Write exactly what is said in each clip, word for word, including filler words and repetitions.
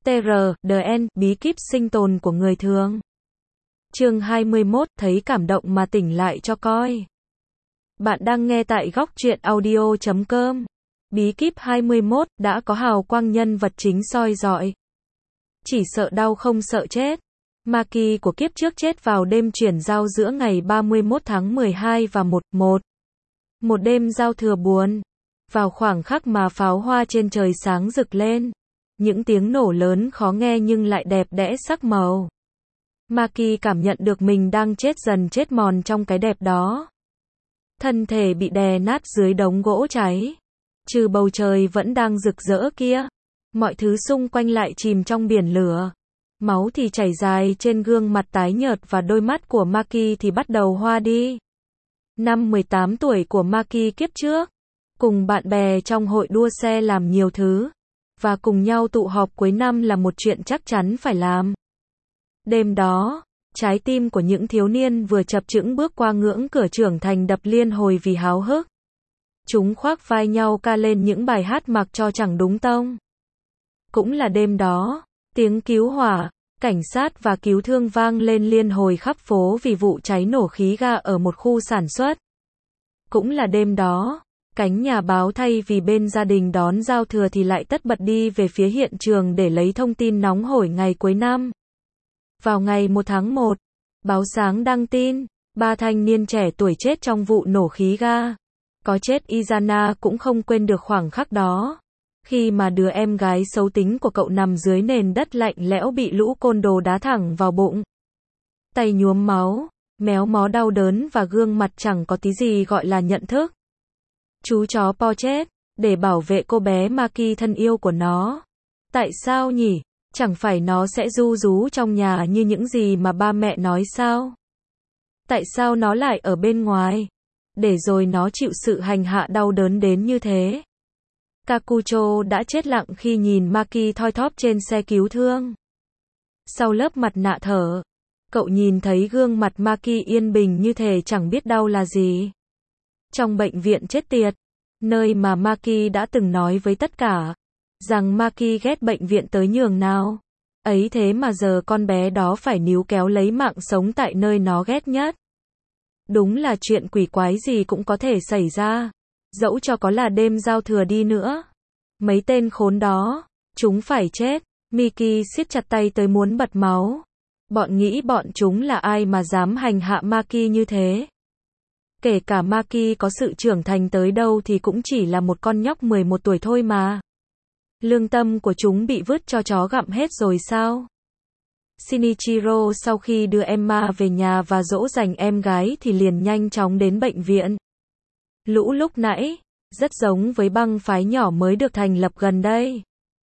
tê rờ, đê en, bí kíp sinh tồn của người thường. Chương hai mươi mốt, thấy cảm động mà tỉnh lại cho coi. Bạn đang nghe tại góc truyện audio chấm com. Bí kíp hai mươi mốt, đã có hào quang nhân vật chính soi rọi. Chỉ sợ đau không sợ chết. Maki của kiếp trước chết vào đêm chuyển giao giữa ngày ba mươi mốt tháng mười hai và một một. Một đêm giao thừa buồn. Vào khoảng khắc mà pháo hoa trên trời sáng rực lên. Những tiếng nổ lớn khó nghe nhưng lại đẹp đẽ sắc màu. Maki cảm nhận được mình đang chết dần chết mòn trong cái đẹp đó. Thân thể bị đè nát dưới đống gỗ cháy. Trừ bầu trời vẫn đang rực rỡ kia. Mọi thứ xung quanh lại chìm trong biển lửa. Máu thì chảy dài trên gương mặt tái nhợt và đôi mắt của Maki thì bắt đầu hoa đi. Năm mười tám tuổi của Maki kiếp trước. Cùng bạn bè trong hội đua xe làm nhiều thứ. Và cùng nhau tụ họp cuối năm là một chuyện chắc chắn phải làm. Đêm đó, trái tim của những thiếu niên vừa chập chững bước qua ngưỡng cửa trưởng thành đập liên hồi vì háo hức. Chúng khoác vai nhau ca lên những bài hát mặc cho chẳng đúng tông. Cũng là đêm đó, tiếng cứu hỏa, cảnh sát và cứu thương vang lên liên hồi khắp phố vì vụ cháy nổ khí ga ở một khu sản xuất. Cũng là đêm đó, cánh nhà báo thay vì bên gia đình đón giao thừa thì lại tất bật đi về phía hiện trường để lấy thông tin nóng hổi ngày cuối năm. Vào ngày một tháng một, báo sáng đăng tin, ba thanh niên trẻ tuổi chết trong vụ nổ khí ga. Có chết Izana cũng không quên được khoảng khắc đó. Khi mà đứa em gái xấu tính của cậu nằm dưới nền đất lạnh lẽo bị lũ côn đồ đá thẳng vào bụng. Tay nhuốm máu, méo mó đau đớn và gương mặt chẳng có tí gì gọi là nhận thức. Chú chó Po chết, để bảo vệ cô bé Maki thân yêu của nó. Tại sao nhỉ? Chẳng phải nó sẽ ru rú trong nhà như những gì mà ba mẹ nói sao? Tại sao nó lại ở bên ngoài? Để rồi nó chịu sự hành hạ đau đớn đến như thế. Kakucho đã chết lặng khi nhìn Maki thoi thóp trên xe cứu thương. Sau lớp mặt nạ thở, cậu nhìn thấy gương mặt Maki yên bình như thể chẳng biết đau là gì. Trong bệnh viện chết tiệt, nơi mà Maki đã từng nói với tất cả, rằng Maki ghét bệnh viện tới nhường nào. Ấy thế mà giờ con bé đó phải níu kéo lấy mạng sống tại nơi nó ghét nhất. Đúng là chuyện quỷ quái gì cũng có thể xảy ra. Dẫu cho có là đêm giao thừa đi nữa. Mấy tên khốn đó, chúng phải chết. Miki siết chặt tay tới muốn bật máu. Bọn nghĩ bọn chúng là ai mà dám hành hạ Maki như thế. Kể cả Maki có sự trưởng thành tới đâu thì cũng chỉ là một con nhóc mười một tuổi thôi mà. Lương tâm của chúng bị vứt cho chó gặm hết rồi sao? Shinichiro sau khi đưa Emma về nhà và dỗ dành em gái thì liền nhanh chóng đến bệnh viện. Lũ lúc nãy, rất giống với băng phái nhỏ mới được thành lập gần đây.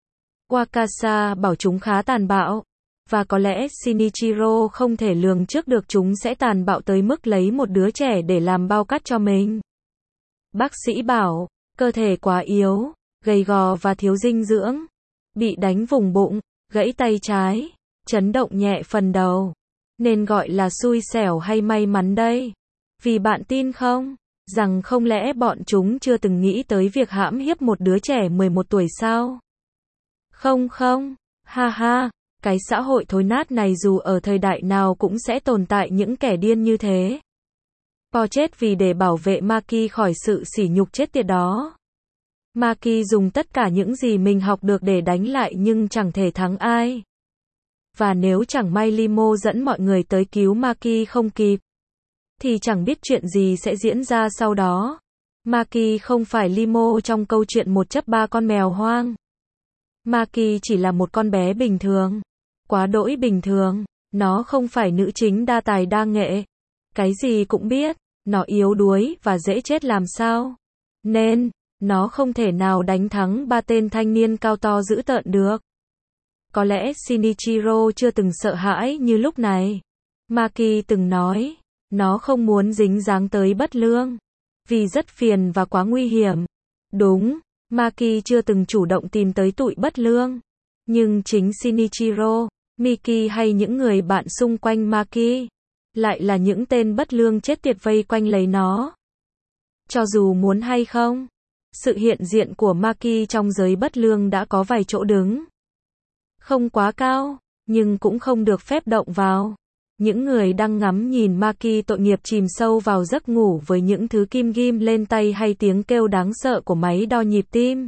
Wakasa bảo chúng khá tàn bạo. Và có lẽ Shinichiro không thể lường trước được chúng sẽ tàn bạo tới mức lấy một đứa trẻ để làm bao cát cho mình. Bác sĩ bảo, cơ thể quá yếu, gầy gò và thiếu dinh dưỡng. Bị đánh vùng bụng, gãy tay trái, chấn động nhẹ phần đầu. Nên gọi là xui xẻo hay may mắn đây? Vì bạn tin không? Rằng không lẽ bọn chúng chưa từng nghĩ tới việc hãm hiếp một đứa trẻ mười một tuổi sao? Không không, ha ha. Cái xã hội thối nát này dù ở thời đại nào cũng sẽ tồn tại những kẻ điên như thế. Po chết vì để bảo vệ Maki khỏi sự sỉ nhục chết tiệt đó. Maki dùng tất cả những gì mình học được để đánh lại nhưng chẳng thể thắng ai. Và nếu chẳng may Limo dẫn mọi người tới cứu Maki không kịp, thì chẳng biết chuyện gì sẽ diễn ra sau đó. Maki không phải Limo trong câu chuyện một chấp ba con mèo hoang. Maki chỉ là một con bé bình thường. Quá đỗi bình thường. Nó không phải nữ chính đa tài đa nghệ. Cái gì cũng biết. Nó yếu đuối và dễ chết làm sao. Nên, nó không thể nào đánh thắng ba tên thanh niên cao to dữ tợn được. Có lẽ Shinichiro chưa từng sợ hãi như lúc này. Maki từng nói, nó không muốn dính dáng tới bất lương. Vì rất phiền và quá nguy hiểm. Đúng, Maki chưa từng chủ động tìm tới tụi bất lương. Nhưng chính Shinichiro, Miki hay những người bạn xung quanh Maki lại là những tên bất lương chết tiệt vây quanh lấy nó. Cho dù muốn hay không, sự hiện diện của Maki trong giới bất lương đã có vài chỗ đứng. Không quá cao, nhưng cũng không được phép động vào. Những người đang ngắm nhìn Maki tội nghiệp chìm sâu vào giấc ngủ với những thứ kim ghim lên tay hay tiếng kêu đáng sợ của máy đo nhịp tim.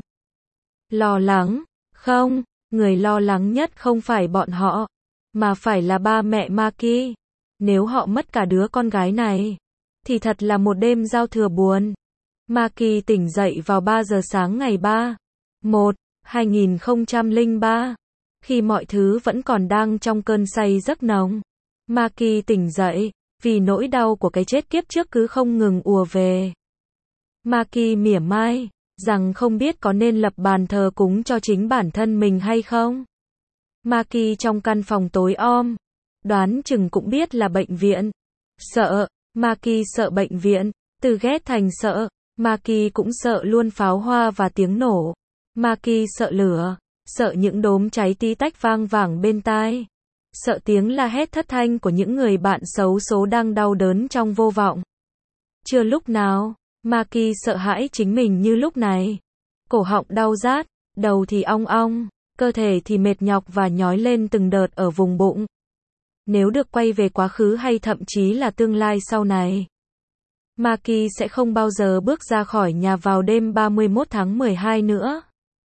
Lo lắng? Không, người lo lắng nhất không phải bọn họ, mà phải là ba mẹ Maki. Nếu họ mất cả đứa con gái này, thì thật là một đêm giao thừa buồn. Maki tỉnh dậy vào ba giờ sáng ngày ba, một, hai nghìn không trăm lẻ ba, khi mọi thứ vẫn còn đang trong cơn say giấc nồng. Maki tỉnh dậy, vì nỗi đau của cái chết kiếp trước cứ không ngừng ùa về. Maki mỉa mai, rằng không biết có nên lập bàn thờ cúng cho chính bản thân mình hay không. Maki trong căn phòng tối om, đoán chừng cũng biết là bệnh viện. Sợ, Maki sợ bệnh viện, từ ghét thành sợ. Maki cũng sợ luôn pháo hoa và tiếng nổ. Maki sợ lửa, sợ những đốm cháy tí tách vang vẳng bên tai. Sợ tiếng la hét thất thanh của những người bạn xấu số đang đau đớn trong vô vọng. Chưa lúc nào, Maki sợ hãi chính mình như lúc này. Cổ họng đau rát, đầu thì ong ong, cơ thể thì mệt nhọc và nhói lên từng đợt ở vùng bụng. Nếu được quay về quá khứ hay thậm chí là tương lai sau này, Maki sẽ không bao giờ bước ra khỏi nhà vào đêm ba mươi mốt tháng mười hai nữa.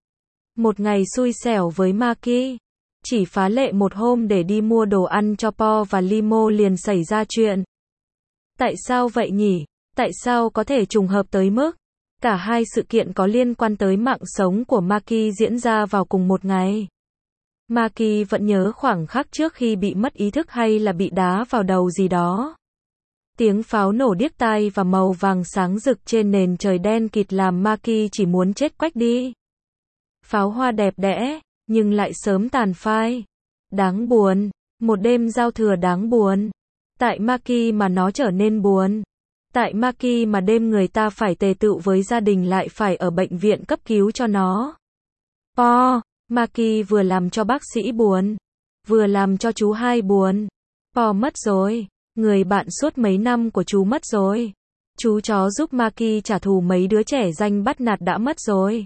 Một ngày xui xẻo với Maki. Chỉ phá lệ một hôm để đi mua đồ ăn cho Po và Limo liền xảy ra chuyện. Tại sao vậy nhỉ? Tại sao có thể trùng hợp tới mức cả hai sự kiện có liên quan tới mạng sống của Maki diễn ra vào cùng một ngày? Maki vẫn nhớ khoảng khắc trước khi bị mất ý thức hay là bị đá vào đầu gì đó. Tiếng pháo nổ điếc tai và màu vàng sáng rực trên nền trời đen kịt làm Maki chỉ muốn chết quách đi. Pháo hoa đẹp đẽ, nhưng lại sớm tàn phai. Đáng buồn, một đêm giao thừa đáng buồn. Tại Maki mà nó trở nên buồn. Tại Maki mà đêm người ta phải tề tựu với gia đình lại phải ở bệnh viện cấp cứu cho nó. Po, Maki vừa làm cho bác sĩ buồn, vừa làm cho chú hai buồn. Po mất rồi, người bạn suốt mấy năm của chú mất rồi. Chú chó giúp Maki trả thù mấy đứa trẻ danh bắt nạt đã mất rồi.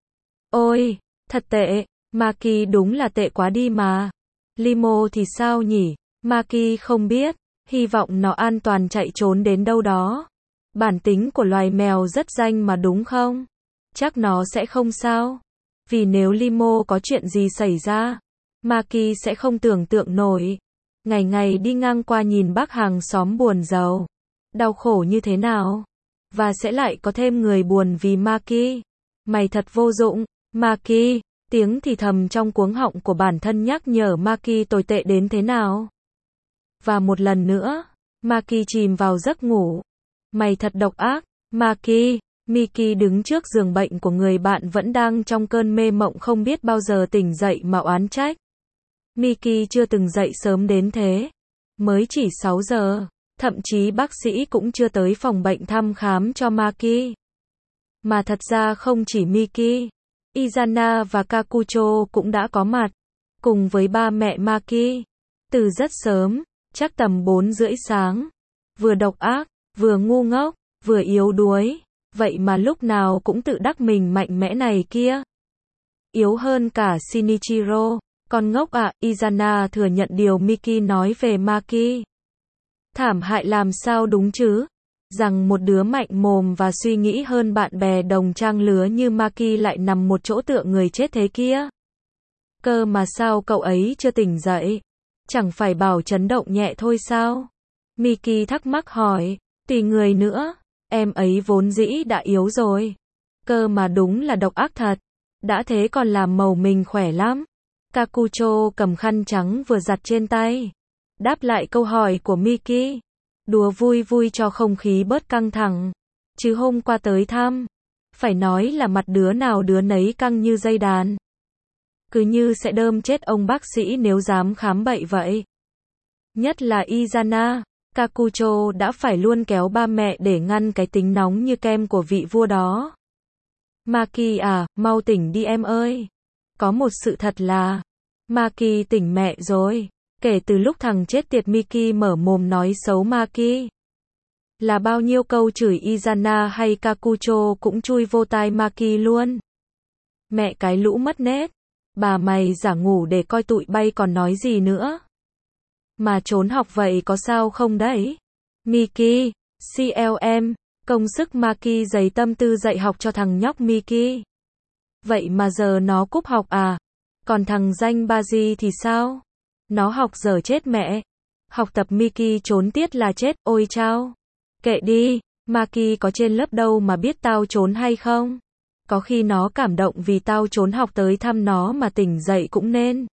Ôi, thật tệ, Maki đúng là tệ quá đi mà. Limo thì sao nhỉ? Maki không biết, hy vọng nó an toàn chạy trốn đến đâu đó. Bản tính của loài mèo rất danh mà đúng không? Chắc nó sẽ không sao. Vì nếu Limo có chuyện gì xảy ra, Maki sẽ không tưởng tượng nổi. Ngày ngày đi ngang qua nhìn bác hàng xóm buồn giàu, đau khổ như thế nào. Và sẽ lại có thêm người buồn vì Maki. Mày thật vô dụng, Maki. Tiếng thì thầm trong cuống họng của bản thân nhắc nhở Maki tồi tệ đến thế nào. Và một lần nữa, Maki chìm vào giấc ngủ. Mày thật độc ác, Maki. Miki đứng trước giường bệnh của người bạn vẫn đang trong cơn mê mộng không biết bao giờ tỉnh dậy mà oán trách. Miki chưa từng dậy sớm đến thế. Mới chỉ sáu giờ, thậm chí bác sĩ cũng chưa tới phòng bệnh thăm khám cho Maki. Mà thật ra không chỉ Miki, Izana và Kakucho cũng đã có mặt, cùng với ba mẹ Maki. Từ rất sớm, chắc tầm bốn rưỡi sáng. Vừa độc ác, vừa ngu ngốc, vừa yếu đuối. Vậy mà lúc nào cũng tự đắc mình mạnh mẽ này kia. Yếu hơn cả Shinichiro. Con ngốc ạ, à, Izana thừa nhận điều Miki nói về Maki. Thảm hại làm sao đúng chứ? Rằng một đứa mạnh mồm và suy nghĩ hơn bạn bè đồng trang lứa như Maki lại nằm một chỗ tựa người chết thế kia. Cơ mà sao cậu ấy chưa tỉnh dậy? Chẳng phải bảo chấn động nhẹ thôi sao? Miki thắc mắc hỏi. Tùy người nữa, em ấy vốn dĩ đã yếu rồi. Cơ mà đúng là độc ác thật. Đã thế còn làm màu mình khỏe lắm. Kakucho cầm khăn trắng vừa giặt trên tay, đáp lại câu hỏi của Miki. Đùa vui vui cho không khí bớt căng thẳng. Chứ hôm qua tới thăm, phải nói là mặt đứa nào đứa nấy căng như dây đàn. Cứ như sẽ đơm chết ông bác sĩ nếu dám khám bậy vậy. Nhất là Izana, Kakucho đã phải luôn kéo ba mẹ để ngăn cái tính nóng như kem của vị vua đó. Maki à, mau tỉnh đi em ơi. Có một sự thật là, Maki tỉnh mẹ rồi. Kể từ lúc thằng chết tiệt Miki mở mồm nói xấu Maki, là bao nhiêu câu chửi Izana hay Kakucho cũng chui vô tai Maki luôn. Mẹ cái lũ mất nết. Bà mày giả ngủ để coi tụi bay còn nói gì nữa. Mà trốn học vậy có sao không đấy? Miki, xê lờ em, công sức Maki dày tâm tư dạy học cho thằng nhóc Miki. Vậy mà giờ nó cúp học à? Còn thằng danh Baji thì sao? Nó học dở chết mẹ. Học tập Miki trốn tiết là chết, ôi chao. Kệ đi, Maki có trên lớp đâu mà biết tao trốn hay không? Có khi nó cảm động vì tao trốn học tới thăm nó mà tỉnh dậy cũng nên.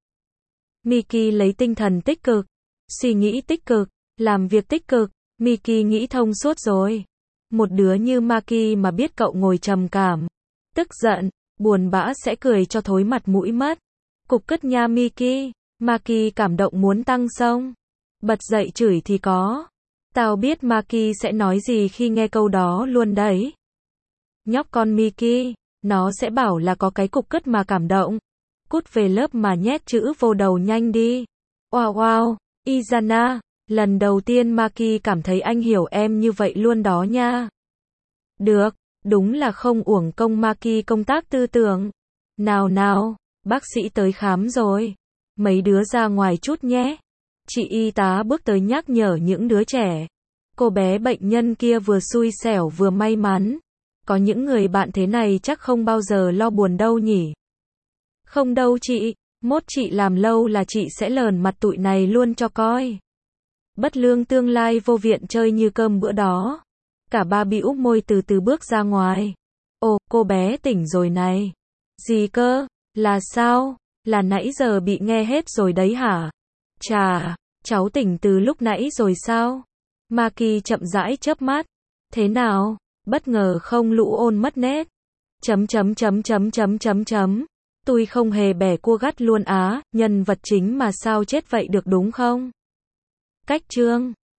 Miki lấy tinh thần tích cực, suy nghĩ tích cực, làm việc tích cực, Miki nghĩ thông suốt rồi. Một đứa như Maki mà biết cậu ngồi trầm cảm, tức giận, buồn bã sẽ cười cho thối mặt mũi mất. Cục cứt nha Miki. Maki cảm động muốn tăng sông. Bật dậy chửi thì có. Tao biết Maki sẽ nói gì khi nghe câu đó luôn đấy. Nhóc con Miki, nó sẽ bảo là có cái cục cứt mà cảm động. Cút về lớp mà nhét chữ vô đầu nhanh đi. Wow wow, Izana, lần đầu tiên Maki cảm thấy anh hiểu em như vậy luôn đó nha. Được, đúng là không uổng công Maki công tác tư tưởng. Nào nào, bác sĩ tới khám rồi. Mấy đứa ra ngoài chút nhé. Chị y tá bước tới nhắc nhở những đứa trẻ. Cô bé bệnh nhân kia vừa xui xẻo vừa may mắn. Có những người bạn thế này chắc không bao giờ lo buồn đâu nhỉ. Không đâu chị, mốt chị làm lâu là chị sẽ lờn mặt tụi này luôn cho coi. Bất lương tương lai vô viện chơi như cơm bữa đó. Cả ba bĩu môi từ từ bước ra ngoài. Ồ, cô bé tỉnh rồi này. Gì cơ? Là sao? Là nãy giờ bị nghe hết rồi đấy hả? Chà, cháu tỉnh từ lúc nãy rồi sao? Maki chậm rãi chớp mắt. Thế nào? Bất ngờ không lũ ôn mất nét. Chấm chấm chấm chấm chấm chấm chấm. Tôi không hề bẻ cua gắt luôn á, nhân vật chính mà sao chết vậy được đúng không? Cách chương